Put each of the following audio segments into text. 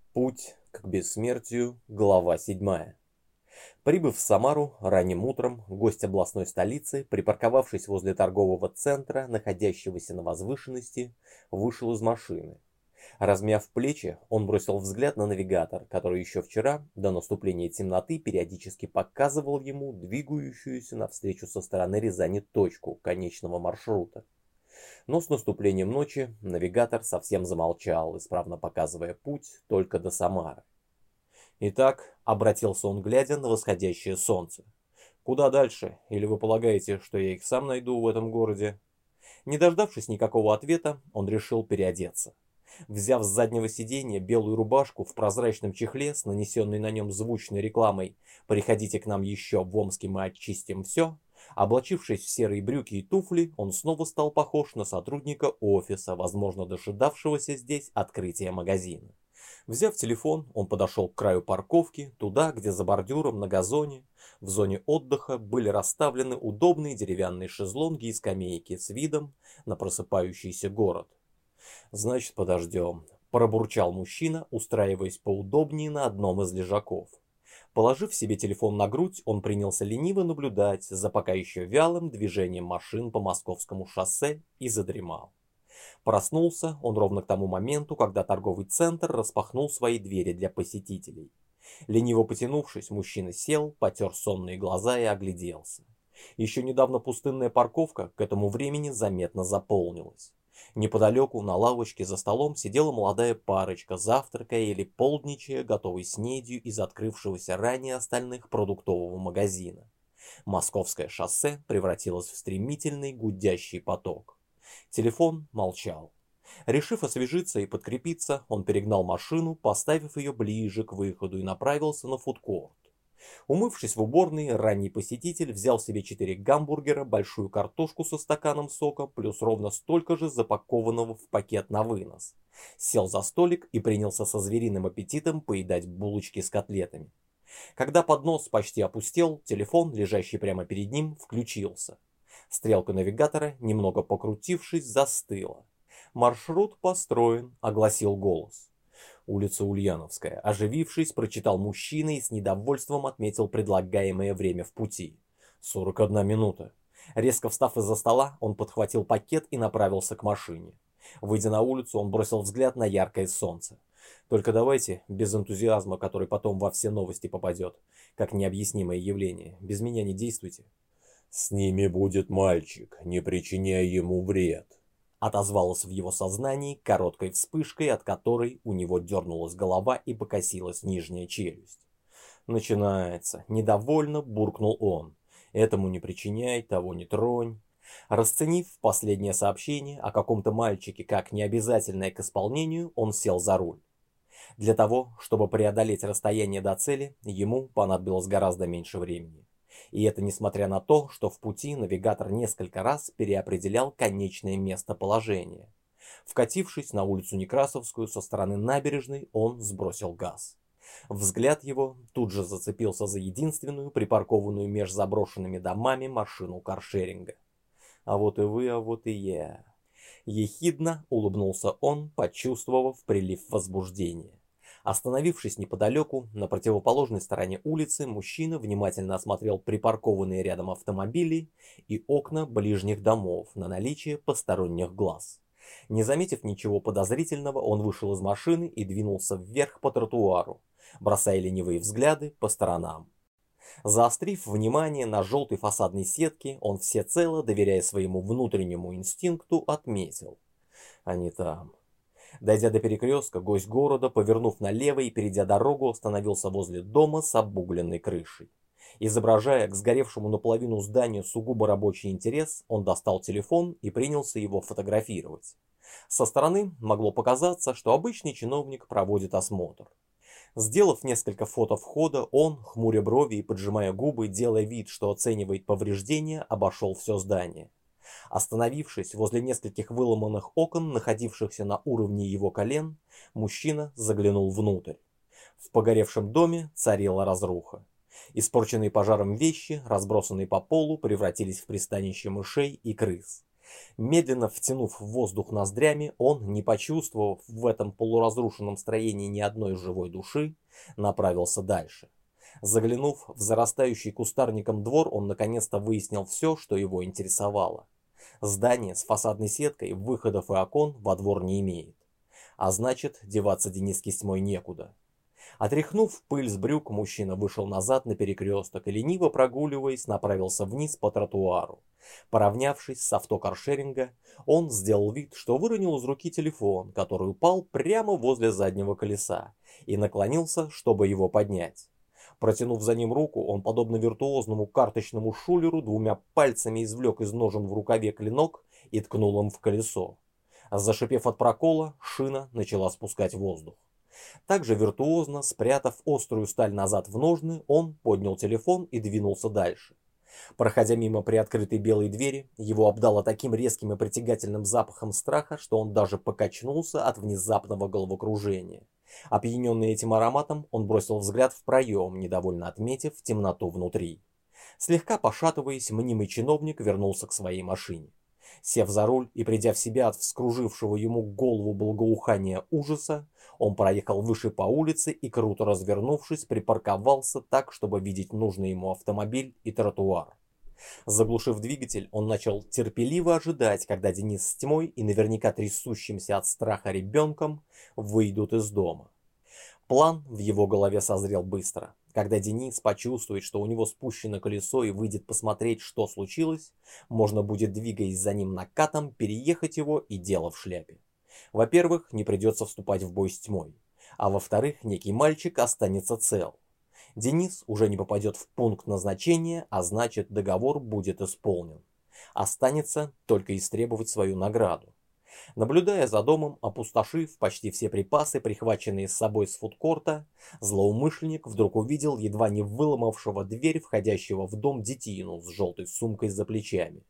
Путь к бессмертию, глава 7. Прибыв в Самару ранним утром, гость областной столицы, припарковавшись возле торгового центра, находящегося на возвышенности, вышел из машины. Размяв плечи, он бросил взгляд на навигатор, который еще вчера, до наступления темноты, периодически показывал ему двигающуюся навстречу со стороны Рязани точку конечного маршрута. Но с наступлением ночи навигатор совсем замолчал, исправно показывая путь только до Самары. «Итак», — обратился он, глядя на восходящее солнце, — «куда дальше? Или вы полагаете, что я их сам найду в этом городе?» Не дождавшись никакого ответа, он решил переодеться. Взяв с заднего сиденья белую рубашку в прозрачном чехле с нанесенной на нем звучной рекламой «Приходите к нам еще, в Омске мы очистим все», облачившись в серые брюки и туфли, он снова стал похож на сотрудника офиса, возможно, дожидавшегося здесь открытия магазина. Взяв телефон, он подошел к краю парковки, туда, где за бордюром на газоне, в зоне отдыха, были расставлены удобные деревянные шезлонги и скамейки с видом на просыпающийся город. «Значит, подождем», – пробурчал мужчина, устраиваясь поудобнее на одном из лежаков. Положив себе телефон на грудь, он принялся лениво наблюдать за пока еще вялым движением машин по московскому шоссе и задремал. Проснулся он ровно к тому моменту, когда торговый центр распахнул свои двери для посетителей. Лениво потянувшись, мужчина сел, потер сонные глаза и огляделся. Еще недавно пустынная парковка к этому времени заметно заполнилась. Неподалеку на лавочке за столом сидела молодая парочка, завтракая или полдничая, готовой снедью из открывшегося ранее остальных продуктового магазина. Московское шоссе превратилось в стремительный гудящий поток. Телефон молчал. Решив освежиться и подкрепиться, он перегнал машину, поставив ее ближе к выходу и направился на фудкорт. Умывшись в уборной, ранний посетитель взял себе 4 гамбургера, большую картошку со стаканом сока, плюс ровно столько же запакованного в пакет на вынос. Сел за столик и принялся со звериным аппетитом поедать булочки с котлетами. Когда поднос почти опустел, телефон, лежащий прямо перед ним, включился. Стрелка навигатора, немного покрутившись, застыла. «Маршрут построен», — огласил голос. «Улица Ульяновская», — оживившись, прочитал мужчина и с недовольством отметил предлагаемое время в пути. 41 минута. Резко встав из-за стола, он подхватил пакет и направился к машине. Выйдя на улицу, он бросил взгляд на яркое солнце. «Только давайте без энтузиазма, который потом во все новости попадет, как необъяснимое явление. Без меня не действуйте». «С ними будет мальчик, не причиняя ему вред», отозвалось в его сознании короткой вспышкой, от которой у него дернулась голова и покосилась нижняя челюсть. «Начинается», — недовольно буркнул он. «Этому не причиняй, того не тронь». Расценив последнее сообщение о каком-то мальчике как необязательное к исполнению, он сел за руль. Для того, чтобы преодолеть расстояние до цели, ему понадобилось гораздо меньше времени. И это несмотря на то, что в пути навигатор несколько раз переопределял конечное местоположение. Вкатившись на улицу Некрасовскую со стороны набережной, он сбросил газ. Взгляд его тут же зацепился за единственную припаркованную меж заброшенными домами машину каршеринга. «А вот и вы, а вот и я». Ехидно улыбнулся он, почувствовав прилив возбуждения. Остановившись неподалеку, на противоположной стороне улицы, мужчина внимательно осмотрел припаркованные рядом автомобили и окна ближних домов на наличие посторонних глаз. Не заметив ничего подозрительного, он вышел из машины и двинулся вверх по тротуару, бросая ленивые взгляды по сторонам. Заострив внимание на желтой фасадной сетке, он всецело, доверяя своему внутреннему инстинкту, отметил: «Они там». Дойдя до перекрестка, гость города, повернув налево и перейдя дорогу, остановился возле дома с обугленной крышей. Изображая к сгоревшему наполовину зданию сугубо рабочий интерес, он достал телефон и принялся его фотографировать. Со стороны могло показаться, что обычный чиновник проводит осмотр. Сделав несколько фото входа, он, хмуря брови и поджимая губы, делая вид, что оценивает повреждения, обошел все здание. Остановившись возле нескольких выломанных окон, находившихся на уровне его колен, мужчина заглянул внутрь. В погоревшем доме царила разруха. Испорченные пожаром вещи, разбросанные по полу, превратились в пристанище мышей и крыс. Медленно втянув воздух ноздрями, он, не почувствовав в этом полуразрушенном строении ни одной живой души, направился дальше. Заглянув в зарастающий кустарником двор, он наконец-то выяснил все, что его интересовало. Здание с фасадной сеткой выходов и окон во двор не имеет. А значит, деваться Дениске с тьмой некуда. Отряхнув пыль с брюк, мужчина вышел назад на перекресток и, лениво прогуливаясь, направился вниз по тротуару. Поравнявшись с авто каршеринга, он сделал вид, что выронил из руки телефон, который упал прямо возле заднего колеса, и наклонился, чтобы его поднять. Протянув за ним руку, он, подобно виртуозному карточному шулеру, двумя пальцами извлек из ножен в рукаве клинок и ткнул им в колесо. Зашипев от прокола, шина начала спускать воздух. Также виртуозно, спрятав острую сталь назад в ножны, он поднял телефон и двинулся дальше. Проходя мимо приоткрытой белой двери, его обдало таким резким и притягательным запахом страха, что он даже покачнулся от внезапного головокружения. Опьяненный этим ароматом, он бросил взгляд в проем, недовольно отметив темноту внутри. Слегка пошатываясь, мнимый чиновник вернулся к своей машине. Сев за руль и придя в себя от вскружившего ему голову благоухания ужаса, он проехал выше по улице и, круто развернувшись, припарковался так, чтобы видеть нужный ему автомобиль и тротуар. Заглушив двигатель, он начал терпеливо ожидать, когда Денис с тьмой и наверняка трясущимся от страха ребенком выйдут из дома. План в его голове созрел быстро. Когда Денис почувствует, что у него спущено колесо и выйдет посмотреть, что случилось, можно будет, двигаясь за ним накатом, переехать его и дело в шляпе. Во-первых, не придется вступать в бой с тьмой. А во-вторых, некий мальчик останется цел. Денис уже не попадет в пункт назначения, а значит, договор будет исполнен. Останется только истребовать свою награду. Наблюдая за домом, опустошив почти все припасы, прихваченные с собой с фудкорта, злоумышленник вдруг увидел едва не выломавшего дверь входящего в дом детину с желтой сумкой за плечами.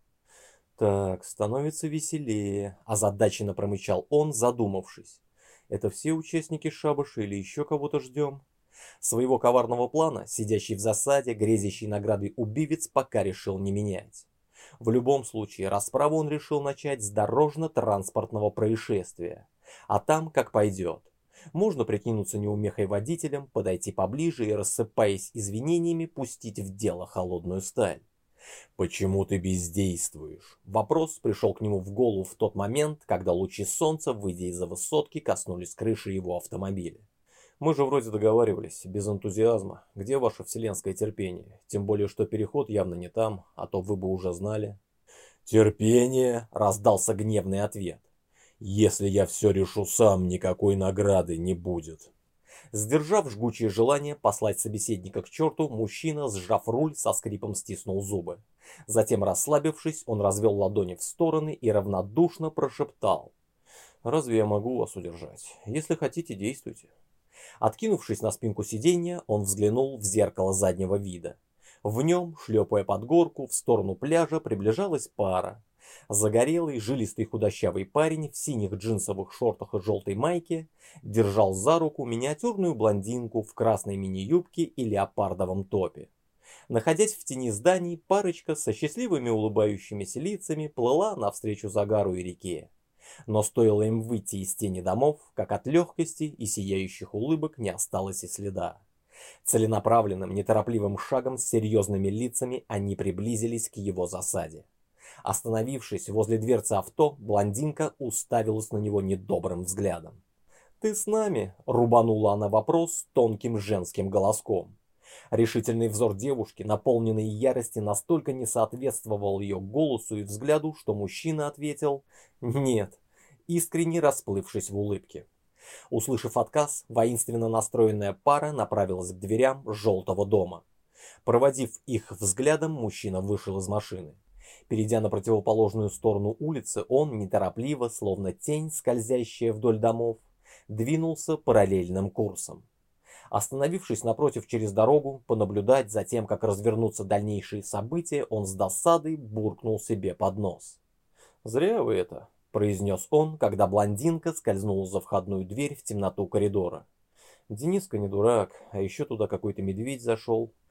«Так, становится веселее», – озадаченно промычал он, задумавшись. «Это все участники шабаша или еще кого-то ждем?» Своего коварного плана, сидящий в засаде, грезящий наградой убивец, пока решил не менять. В любом случае, расправу он решил начать с дорожно-транспортного происшествия. А там как пойдет. Можно прикинуться неумехой водителем, подойти поближе и, рассыпаясь извинениями, пустить в дело холодную сталь. «Почему ты бездействуешь?» Вопрос пришел к нему в голову в тот момент, когда лучи солнца, выйдя из-за высотки, коснулись крыши его автомобиля. «Мы же вроде договаривались, без энтузиазма. Где ваше вселенское терпение? Тем более, что переход явно не там, а то вы бы уже знали». «Терпение?» — раздался гневный ответ. «Если я все решу сам, никакой награды не будет». Сдержав жгучее желание послать собеседника к черту, мужчина, сжав руль, со скрипом стиснул зубы. Затем, расслабившись, он развел ладони в стороны и равнодушно прошептал: «Разве я могу вас удержать? Если хотите, действуйте». Откинувшись на спинку сиденья, он взглянул в зеркало заднего вида. В нем, шлепая под горку, в сторону пляжа приближалась пара. Загорелый, жилистый худощавый парень в синих джинсовых шортах и желтой майке держал за руку миниатюрную блондинку в красной мини-юбке и леопардовом топе. Находясь в тени зданий, парочка со счастливыми улыбающимися лицами плыла навстречу загару и реке. Но стоило им выйти из тени домов, как от легкости и сияющих улыбок не осталось и следа. Целенаправленным, неторопливым шагом с серьезными лицами они приблизились к его засаде. Остановившись возле дверцы авто, блондинка уставилась на него недобрым взглядом. «Ты с нами?» — рубанула она вопрос тонким женским голоском. Решительный взор девушки, наполненный ярости, настолько не соответствовал ее голосу и взгляду, что мужчина ответил «нет», искренне расплывшись в улыбке. Услышав отказ, воинственно настроенная пара направилась к дверям желтого дома. Проводив их взглядом, мужчина вышел из машины. Перейдя на противоположную сторону улицы, он неторопливо, словно тень, скользящая вдоль домов, двинулся параллельным курсом. Остановившись напротив через дорогу, понаблюдать за тем, как развернутся дальнейшие события, он с досадой буркнул себе под нос. «Зря вы это», — произнес он, когда блондинка скользнула за входную дверь в темноту коридора. «Дениска не дурак, а еще туда какой-то медведь зашел.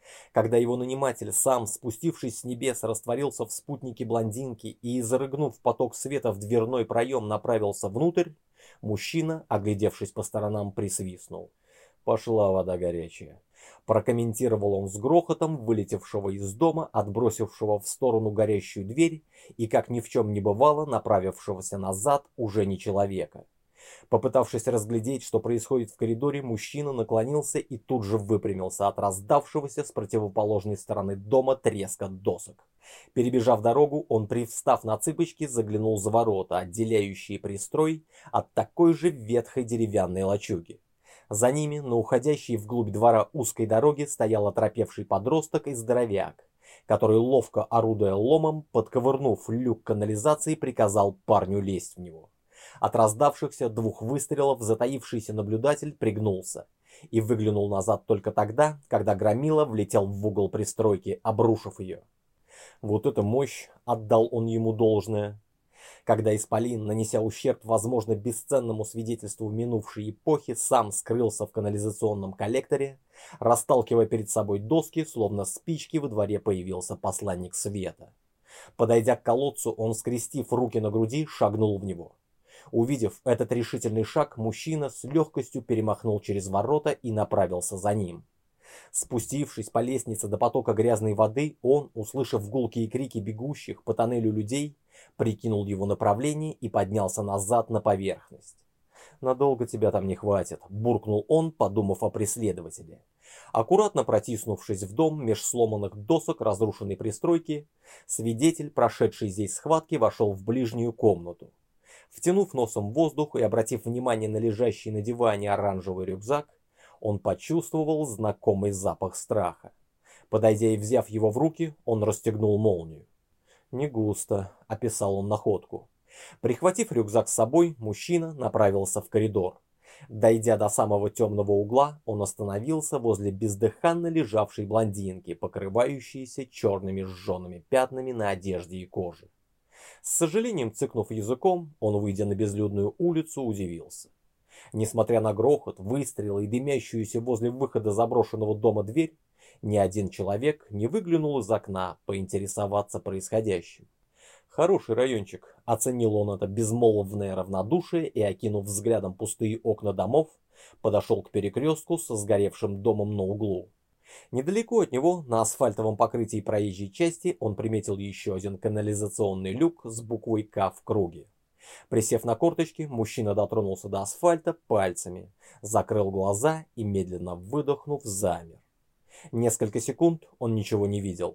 Когда его наниматель, сам спустившись с небес, растворился в спутнике блондинки и, изрыгнув поток света в дверной проем, направился внутрь, мужчина, оглядевшись по сторонам, присвистнул. «Пошла вода горячая», — прокомментировал он с грохотом вылетевшего из дома, отбросившего в сторону горящую дверь и, как ни в чем не бывало, направившегося назад уже не человека. Попытавшись разглядеть, что происходит в коридоре, мужчина наклонился и тут же выпрямился от раздавшегося с противоположной стороны дома треска досок. Перебежав дорогу, он, привстав на цыпочки, заглянул за ворота, отделяющие пристрой от такой же ветхой деревянной лачуги. За ними, на уходящей вглубь двора узкой дороге, стоял оторопевший подросток и здоровяк, который, ловко орудуя ломом, подковырнув люк канализации, приказал парню лезть в него. От раздавшихся двух выстрелов затаившийся наблюдатель пригнулся и выглянул назад только тогда, когда громила влетел в угол пристройки, обрушив ее. Вот это мощь, отдал он ему должное. Когда исполин, нанеся ущерб, возможно, бесценному свидетельству минувшей эпохи, сам скрылся в канализационном коллекторе, расталкивая перед собой доски, словно спички, во дворе появился посланник света. Подойдя к колодцу, он, скрестив руки на груди, шагнул в него. Увидев этот решительный шаг, мужчина с легкостью перемахнул через ворота и направился за ним. Спустившись по лестнице до потока грязной воды, он, услышав гулкие крики бегущих по тоннелю людей, прикинул его направление и поднялся назад на поверхность. «Надолго тебя там не хватит», — буркнул он, подумав о преследователе. Аккуратно протиснувшись в дом меж сломанных досок разрушенной пристройки, свидетель, прошедший здесь схватки, вошел в ближнюю комнату. Втянув носом воздух и обратив внимание на лежащий на диване оранжевый рюкзак, он почувствовал знакомый запах страха. Подойдя и взяв его в руки, он расстегнул молнию. «Не густо», — описал он находку. Прихватив рюкзак с собой, мужчина направился в коридор. Дойдя до самого темного угла, он остановился возле бездыханно лежавшей блондинки, покрывающейся черными сжженными пятнами на одежде и коже. С сожалением цыкнув языком, он, выйдя на безлюдную улицу, удивился. Несмотря на грохот, выстрелы и дымящуюся возле выхода заброшенного дома дверь, ни один человек не выглянул из окна поинтересоваться происходящим. Хороший райончик, оценил он это безмолвное равнодушие и, окинув взглядом пустые окна домов, подошел к перекрестку со сгоревшим домом на углу. Недалеко от него, на асфальтовом покрытии проезжей части, он приметил еще один канализационный люк с буквой «К» в круге. Присев на корточки, мужчина дотронулся до асфальта пальцами, закрыл глаза и, медленно выдохнув, замер. Несколько секунд он ничего не видел.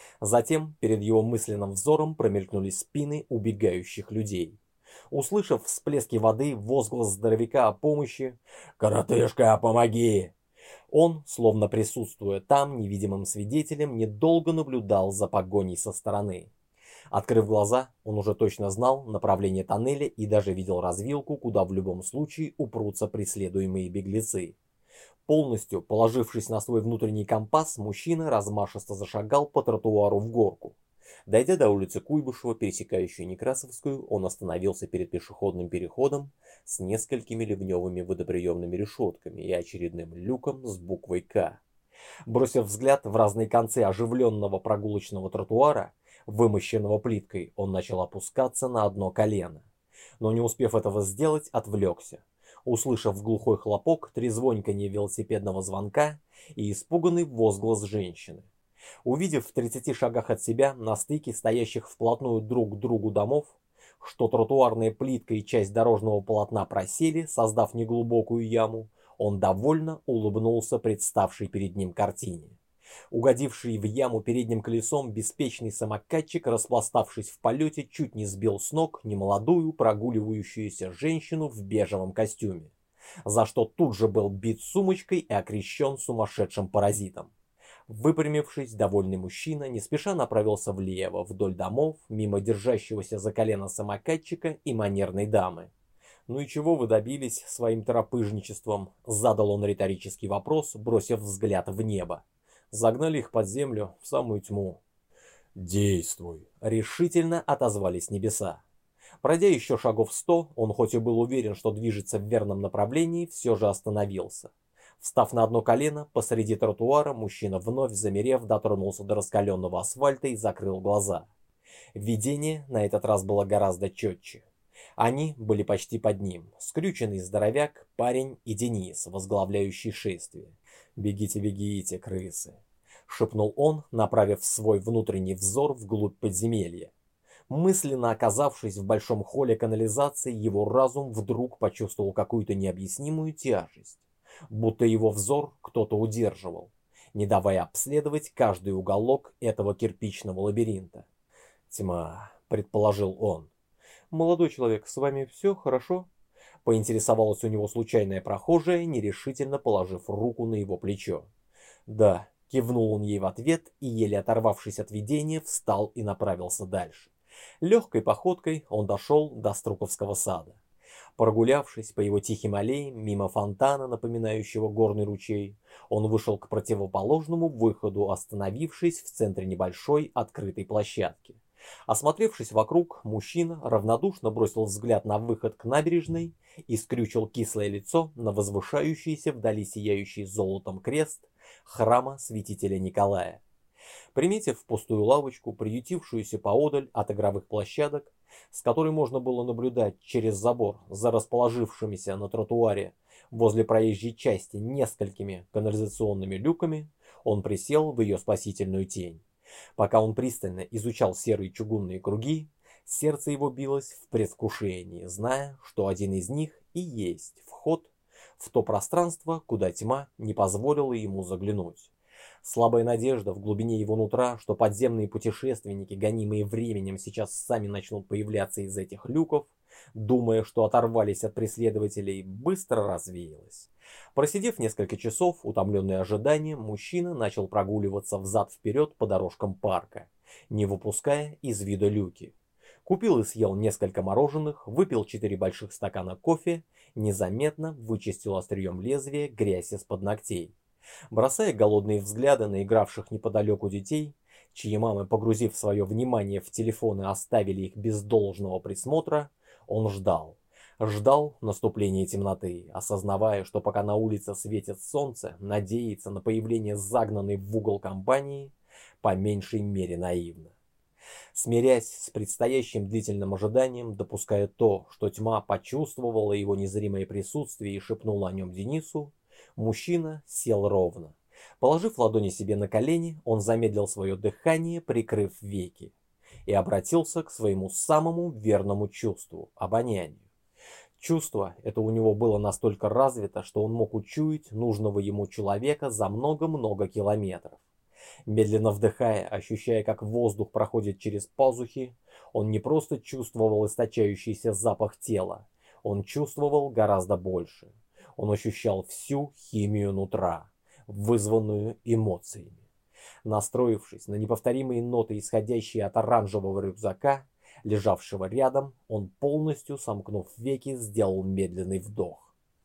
Затем перед его мысленным взором промелькнули спины убегающих людей. Услышав всплески воды, возглас здоровяка о помощи «Коротышка, помоги!», он, словно присутствуя там невидимым свидетелем, недолго наблюдал за погоней со стороны. Открыв глаза, он уже точно знал направление тоннеля и даже видел развилку, куда в любом случае упрутся преследуемые беглецы. Полностью положившись на свой внутренний компас, мужчина размашисто зашагал по тротуару в горку. Дойдя до улицы Куйбышева, пересекающей Некрасовскую, он остановился перед пешеходным переходом с несколькими ливневыми водоприемными решетками и очередным люком с буквой «К». Бросив взгляд в разные концы оживленного прогулочного тротуара, вымощенного плиткой, он начал опускаться на одно колено. Но не успев этого сделать, отвлекся, услышав глухой хлопок, трезвоньканье велосипедного звонка и испуганный возглас женщины. Увидев в 30 шагах от себя, на стыке стоящих вплотную друг к другу домов, что тротуарная плитка и часть дорожного полотна просели, создав неглубокую яму, он довольно улыбнулся представшей перед ним картине. Угодивший в яму передним колесом беспечный самокатчик, распластавшись в полете, чуть не сбил с ног немолодую прогуливающуюся женщину в бежевом костюме, за что тут же был бит сумочкой и окрещен сумасшедшим паразитом. Выпрямившись, довольный мужчина не спеша направился влево, вдоль домов, мимо держащегося за колено самокатчика и манерной дамы. «Ну и чего вы добились своим торопыжничеством?» — задал он риторический вопрос, бросив взгляд в небо. «Загнали их под землю, в самую тьму». «Действуй!» — решительно отозвались небеса. Пройдя еще шагов 100, он хоть и был уверен, что движется в верном направлении, все же остановился. Встав на одно колено посреди тротуара, мужчина, вновь замерев, дотронулся до раскаленного асфальта и закрыл глаза. Видение на этот раз было гораздо четче. Они были почти под ним. Скрюченный здоровяк, парень и Денис, возглавляющий шествие. «Бегите, бегите, крысы!» — шепнул он, направив свой внутренний взор вглубь подземелья. Мысленно оказавшись в большом холле канализации, его разум вдруг почувствовал какую-то необъяснимую тяжесть, будто его взор кто-то удерживал, не давая обследовать каждый уголок этого кирпичного лабиринта. «Тьма», — предположил он. «Молодой человек, с вами все хорошо?» — поинтересовалась у него случайная прохожая, нерешительно положив руку на его плечо. «Да», — кивнул он ей в ответ и, еле оторвавшись от видения, встал и направился дальше. Легкой походкой он дошел до Струковского сада. Прогулявшись по его тихим аллеям, мимо фонтана, напоминающего горный ручей, он вышел к противоположному выходу, остановившись в центре небольшой открытой площадки. Осмотревшись вокруг, мужчина равнодушно бросил взгляд на выход к набережной и скрючил кислое лицо на возвышающийся вдали сияющий золотом крест храма святителя Николая. Приметив пустую лавочку, приютившуюся поодаль от игровых площадок, с которой можно было наблюдать через забор за расположившимися на тротуаре возле проезжей части несколькими канализационными люками, он присел в ее спасительную тень. Пока он пристально изучал серые чугунные круги, сердце его билось в предвкушении, зная, что один из них и есть вход в то пространство, куда тьма не позволила ему заглянуть. Слабая надежда в глубине его нутра, что подземные путешественники, гонимые временем, сейчас сами начнут появляться из этих люков, думая, что оторвались от преследователей, быстро развеялась. Просидев несколько часов, утомленный ожиданием, мужчина начал прогуливаться взад-вперед по дорожкам парка, не выпуская из вида люки. Купил и съел несколько мороженых, выпил 4 больших стакана кофе, незаметно вычистил острием лезвия грязь из-под ногтей. Бросая голодные взгляды на игравших неподалеку детей, чьи мамы, погрузив свое внимание в телефоны, оставили их без должного присмотра, он ждал. Ждал наступления темноты, осознавая, что пока на улице светит солнце, надеяться на появление загнанной в угол компании по меньшей мере наивно. Смирясь с предстоящим длительным ожиданием, допуская то, что тьма почувствовала его незримое присутствие и шепнула о нем Денису, мужчина сел ровно. Положив ладони себе на колени, он замедлил свое дыхание, прикрыв веки, и обратился к своему самому верному чувству – обонянию. Чувство это у него было настолько развито, что он мог учуять нужного ему человека за много-много километров. Медленно вдыхая, ощущая, как воздух проходит через пазухи, он не просто чувствовал источающийся запах тела, он чувствовал гораздо больше. Он ощущал всю химию нутра, вызванную эмоциями. Настроившись на неповторимые ноты, исходящие от оранжевого рюкзака, лежавшего рядом, он, полностью сомкнув веки, сделал медленный вдох.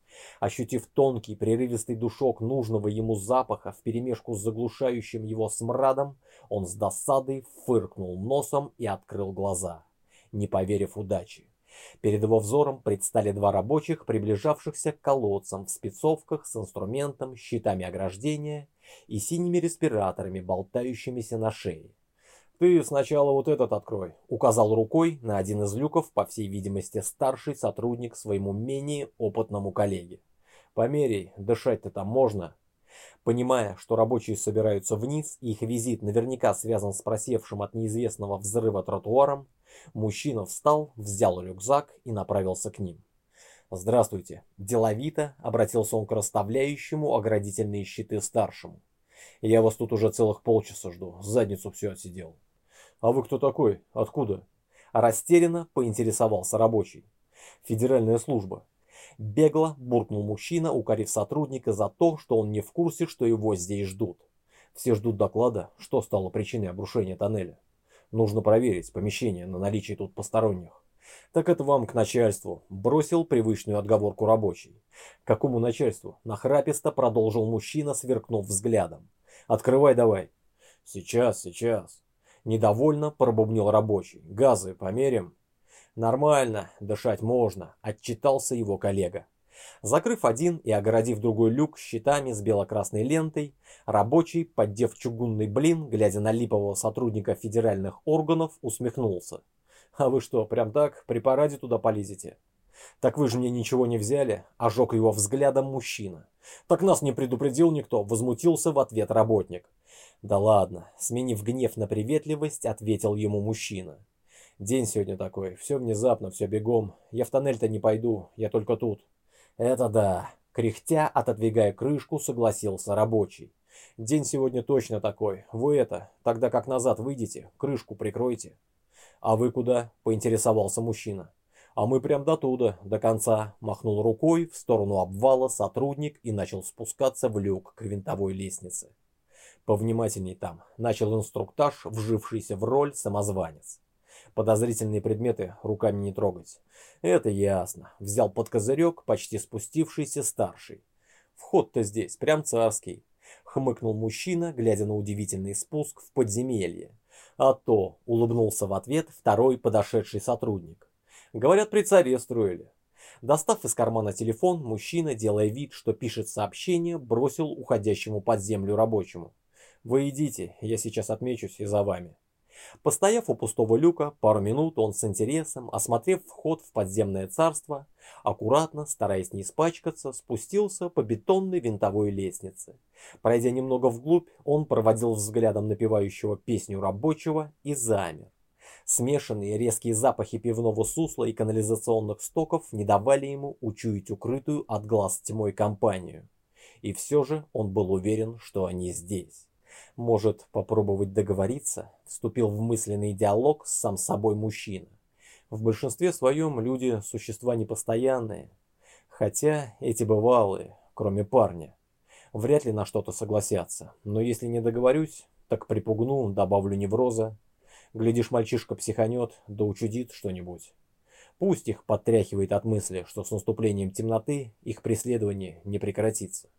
Ощутив тонкий, прерывистый душок нужного ему запаха вперемешку с заглушающим его смрадом, он с досадой фыркнул носом и открыл глаза, не поверив удаче. Перед его взором предстали 2 рабочих, приближавшихся к колодцам в спецовках с инструментом, щитами ограждения и синими респираторами, болтающимися на шее. «Ты сначала вот этот открой», — указал рукой на один из люков, по всей видимости, старший сотрудник своему менее опытному коллеге. «Померяй, дышать-то там можно». Понимая, что рабочие собираются вниз, и их визит наверняка связан с просевшим от неизвестного взрыва тротуаром, мужчина встал, взял рюкзак и направился к ним. «Здравствуйте», — деловито обратился он к расставляющему оградительные щиты старшему. «Я вас тут уже целых полчаса жду, задницу все отсидел». «А вы кто такой? Откуда?» Растерянно поинтересовался рабочий. «Федеральная служба». Бегло буркнул мужчина, укорив сотрудника за то, что он не в курсе, что его здесь ждут. Все ждут доклада, что стало причиной обрушения тоннеля. Нужно проверить помещение на наличие тут посторонних. Так это вам к начальству, бросил привычную отговорку рабочий. К какому начальству? Нахраписто продолжил мужчина, сверкнув взглядом. Открывай давай. Сейчас. Недовольно пробубнил рабочий. Газы померим? Нормально, дышать можно, отчитался его коллега. Закрыв один и огородив другой люк щитами с бело-красной лентой, рабочий, поддев чугунный блин, глядя на липового сотрудника федеральных органов, усмехнулся. «А вы что, прям так при параде туда полезете?» «Так вы же мне ничего не взяли», – ожег его взглядом мужчина. «Так нас не предупредил никто», – возмутился в ответ работник. «Да ладно», – сменив гнев на приветливость, ответил ему мужчина. «День сегодня такой, все внезапно, все бегом. Я в тоннель-то не пойду, я только тут». «Это да», – кряхтя, отодвигая крышку, согласился рабочий. «День сегодня точно такой. Вы тогда как назад выйдете, крышку прикройте». «А вы куда?» – поинтересовался мужчина. «А мы прям до туда, до конца», – махнул рукой в сторону обвала сотрудник и начал спускаться в люк к винтовой лестнице. «Повнимательней там», – начал инструктаж, вжившийся в роль самозванец. «Подозрительные предметы руками не трогать». «Это ясно», – взял под козырек почти спустившийся старший. «Вход-то здесь прям царский», – хмыкнул мужчина, глядя на удивительный спуск в подземелье. «А то», – улыбнулся в ответ второй подошедший сотрудник. «Говорят, при царе строили». Достав из кармана телефон, мужчина, делая вид, что пишет сообщение, бросил уходящему под землю рабочему. «Вы идите, я сейчас отмечусь и за вами». Постояв у пустого люка пару минут, он с интересом, осмотрев вход в подземное царство, аккуратно, стараясь не испачкаться, спустился по бетонной винтовой лестнице. Пройдя немного вглубь, он проводил взглядом напевающего песню рабочего и замер. Смешанные резкие запахи пивного сусла и канализационных стоков не давали ему учуять укрытую от глаз тьмой компанию. И все же он был уверен, что они здесь. Может, попробовать договориться? Вступил в мысленный диалог с сам собой мужчина. В большинстве своем люди – существа непостоянные. Хотя эти бывалые, кроме парня, вряд ли на что-то согласятся. Но если не договорюсь, так припугну, добавлю невроза. Глядишь, мальчишка психанет, да учудит что-нибудь. Пусть их подтряхивает от мысли, что с наступлением темноты их преследование не прекратится.